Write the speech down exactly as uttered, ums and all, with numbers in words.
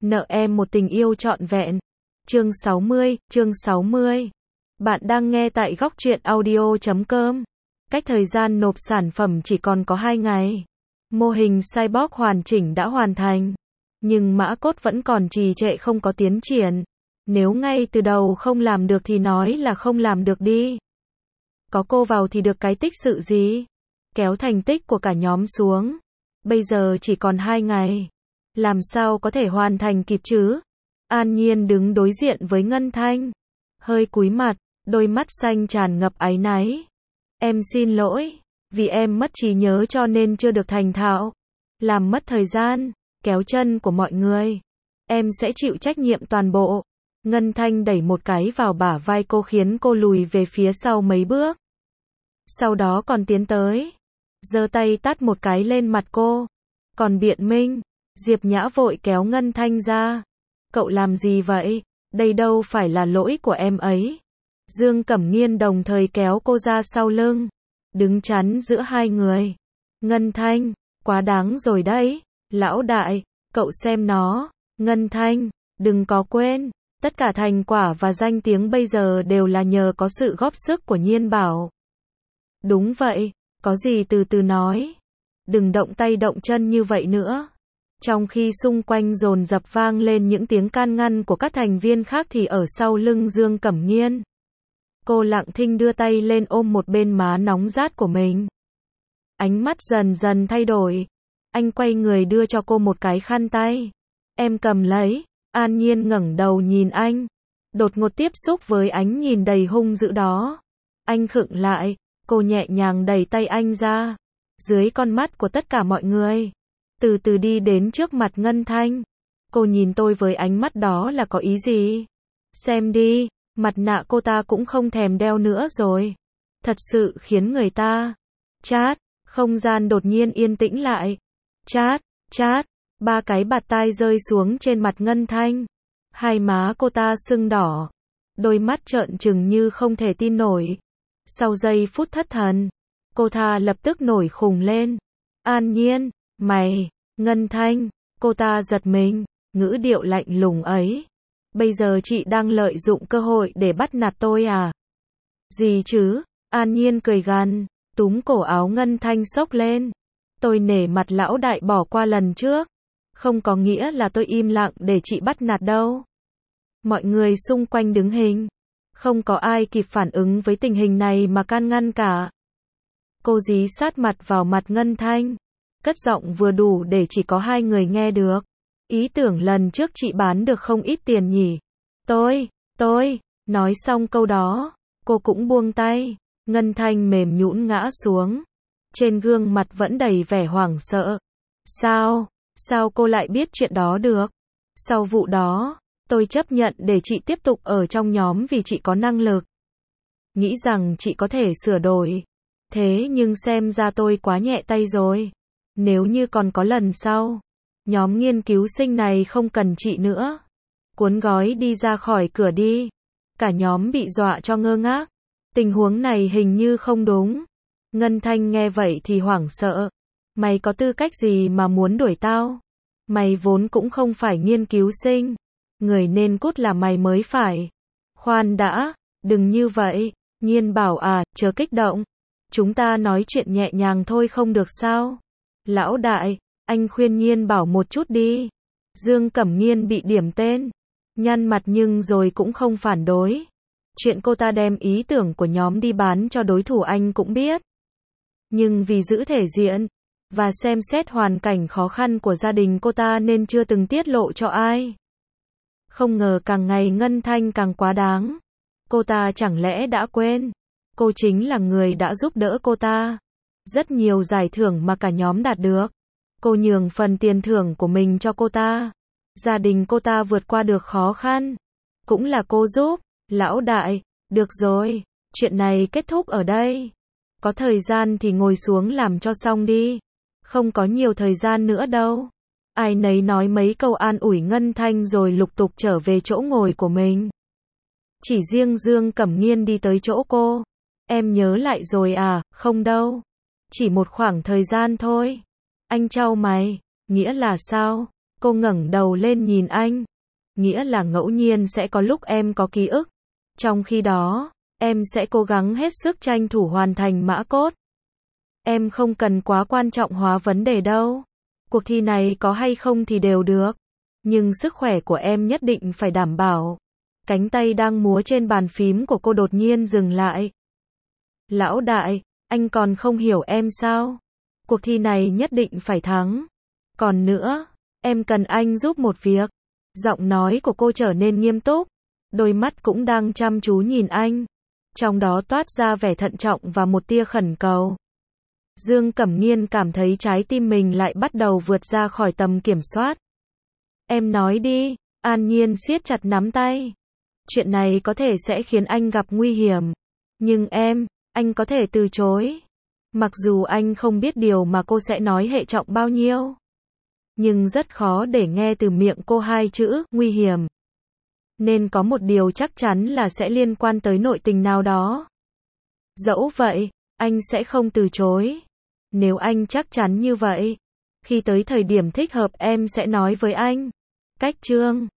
nợ em một tình yêu trọn vẹn. Chương sáu mươi, chương sáu mươi. Bạn đang nghe tại góc truyện audio chấm com. Cách thời gian nộp sản phẩm chỉ còn có hai ngày. Mô hình cyborg hoàn chỉnh đã hoàn thành. Nhưng mã code vẫn còn trì trệ không có tiến triển. Nếu ngay từ đầu không làm được thì nói là không làm được đi. Có cô vào thì được cái tích sự gì? Kéo thành tích của cả nhóm xuống. Bây giờ chỉ còn hai ngày. Làm sao có thể hoàn thành kịp chứ? An Nhiên đứng đối diện với Ngân Thanh. Hơi cúi mặt, đôi mắt xanh tràn ngập áy náy. Em xin lỗi, vì em mất trí nhớ cho nên chưa được thành thạo. Làm mất thời gian, kéo chân của mọi người. Em sẽ chịu trách nhiệm toàn bộ. Ngân Thanh đẩy một cái vào bả vai cô khiến cô lùi về phía sau mấy bước. Sau đó còn tiến tới. Giơ tay tát một cái lên mặt cô. Còn biện minh, Diệp Nhã vội kéo Ngân Thanh ra. Cậu làm gì vậy? Đây đâu phải là lỗi của em ấy. Dương Cẩm Nghiên đồng thời kéo cô ra sau lưng. Đứng chắn giữa hai người. Ngân Thanh, quá đáng rồi đấy. Lão đại, cậu xem nó. Ngân Thanh, đừng có quên. Tất cả thành quả và danh tiếng bây giờ đều là nhờ có sự góp sức của Nhiên Bảo. Đúng vậy, có gì từ từ nói. Đừng động tay động chân như vậy nữa. Trong khi xung quanh dồn dập vang lên những tiếng can ngăn của các thành viên khác thì ở sau lưng Dương Cẩm Nghiên. Cô lặng thinh đưa tay lên ôm một bên má nóng rát của mình. Ánh mắt dần dần thay đổi. Anh quay người đưa cho cô một cái khăn tay. Em cầm lấy. An Nhiên ngẩng đầu nhìn anh. Đột ngột tiếp xúc với ánh nhìn đầy hung dữ đó. Anh khựng lại. Cô nhẹ nhàng đẩy tay anh ra. Dưới con mắt của tất cả mọi người. Từ từ đi đến trước mặt Ngân Thanh. Cô nhìn tôi với ánh mắt đó là có ý gì? Xem đi, mặt nạ cô ta cũng không thèm đeo nữa rồi. Thật sự khiến người ta chát. Không gian đột nhiên yên tĩnh lại. Chát, chát. Ba cái bạt tai rơi xuống trên mặt Ngân Thanh. Hai má cô ta sưng đỏ. Đôi mắt trợn trừng như không thể tin nổi. Sau giây phút thất thần, cô ta lập tức nổi khùng lên. An Nhiên, mày, Ngân Thanh, cô ta giật mình, ngữ điệu lạnh lùng ấy. Bây giờ chị đang lợi dụng cơ hội để bắt nạt tôi à? Gì chứ? An Nhiên cười gằn, túm cổ áo Ngân Thanh xốc lên. Tôi nể mặt lão đại bỏ qua lần trước. Không có nghĩa là tôi im lặng để chị bắt nạt đâu. Mọi người xung quanh đứng hình. Không có ai kịp phản ứng với tình hình này mà can ngăn cả. Cô dí sát mặt vào mặt Ngân Thanh. Cất giọng vừa đủ để chỉ có hai người nghe được. Ý tưởng lần trước chị bán được không ít tiền nhỉ. Tôi, tôi, nói xong câu đó, cô cũng buông tay. Ngân Thanh mềm nhũn ngã xuống. Trên gương mặt vẫn đầy vẻ hoảng sợ. Sao, sao cô lại biết chuyện đó được? Sau vụ đó, tôi chấp nhận để chị tiếp tục ở trong nhóm vì chị có năng lực. Nghĩ rằng chị có thể sửa đổi. Thế nhưng xem ra tôi quá nhẹ tay rồi. Nếu như còn có lần sau, nhóm nghiên cứu sinh này không cần chị nữa. Cuốn gói đi ra khỏi cửa đi. Cả nhóm bị dọa cho ngơ ngác. Tình huống này hình như không đúng. Ngân Thanh nghe vậy thì hoảng sợ. Mày có tư cách gì mà muốn đuổi tao? Mày vốn cũng không phải nghiên cứu sinh. Người nên cút là mày mới phải. Khoan đã, đừng như vậy. Nhiên Bảo à, chớ kích động. Chúng ta nói chuyện nhẹ nhàng thôi không được sao? Lão đại, anh khuyên Nhiên Bảo một chút đi. Dương Cẩm Nghiên bị điểm tên. Nhăn mặt nhưng rồi cũng không phản đối. Chuyện cô ta đem ý tưởng của nhóm đi bán cho đối thủ anh cũng biết. Nhưng vì giữ thể diện, và xem xét hoàn cảnh khó khăn của gia đình cô ta nên chưa từng tiết lộ cho ai. Không ngờ càng ngày Ngân Thanh càng quá đáng. Cô ta chẳng lẽ đã quên. Cô chính là người đã giúp đỡ cô ta. Rất nhiều giải thưởng mà cả nhóm đạt được. Cô nhường phần tiền thưởng của mình cho cô ta. Gia đình cô ta vượt qua được khó khăn. Cũng là cô giúp. Lão đại, được rồi. Chuyện này kết thúc ở đây. Có thời gian thì ngồi xuống làm cho xong đi. Không có nhiều thời gian nữa đâu. Ai nấy nói mấy câu an ủi Ngân Thanh rồi lục tục trở về chỗ ngồi của mình. Chỉ riêng Dương Cẩm Nghiên đi tới chỗ cô. Em nhớ lại rồi à? Không đâu. Chỉ một khoảng thời gian thôi. Anh chau mày. Nghĩa là sao? Cô ngẩng đầu lên nhìn anh. Nghĩa là ngẫu nhiên sẽ có lúc em có ký ức. Trong khi đó, em sẽ cố gắng hết sức tranh thủ hoàn thành mã cốt. Em không cần quá quan trọng hóa vấn đề đâu. Cuộc thi này có hay không thì đều được. Nhưng sức khỏe của em nhất định phải đảm bảo. Cánh tay đang múa trên bàn phím của cô đột nhiên dừng lại. Lão đại, anh còn không hiểu em sao? Cuộc thi này nhất định phải thắng. Còn nữa, em cần anh giúp một việc. Giọng nói của cô trở nên nghiêm túc. Đôi mắt cũng đang chăm chú nhìn anh. Trong đó toát ra vẻ thận trọng và một tia khẩn cầu. Dương Cẩm Nghiên cảm thấy trái tim mình lại bắt đầu vượt ra khỏi tầm kiểm soát. Em nói đi, An Nhiên siết chặt nắm tay. Chuyện này có thể sẽ khiến anh gặp nguy hiểm. Nhưng em, anh có thể từ chối. Mặc dù anh không biết điều mà cô sẽ nói hệ trọng bao nhiêu. Nhưng rất khó để nghe từ miệng cô hai chữ, nguy hiểm. Nên có một điều chắc chắn là sẽ liên quan tới nội tình nào đó. Dẫu vậy, anh sẽ không từ chối. Nếu anh chắc chắn như vậy, khi tới thời điểm thích hợp em sẽ nói với anh. Cách chương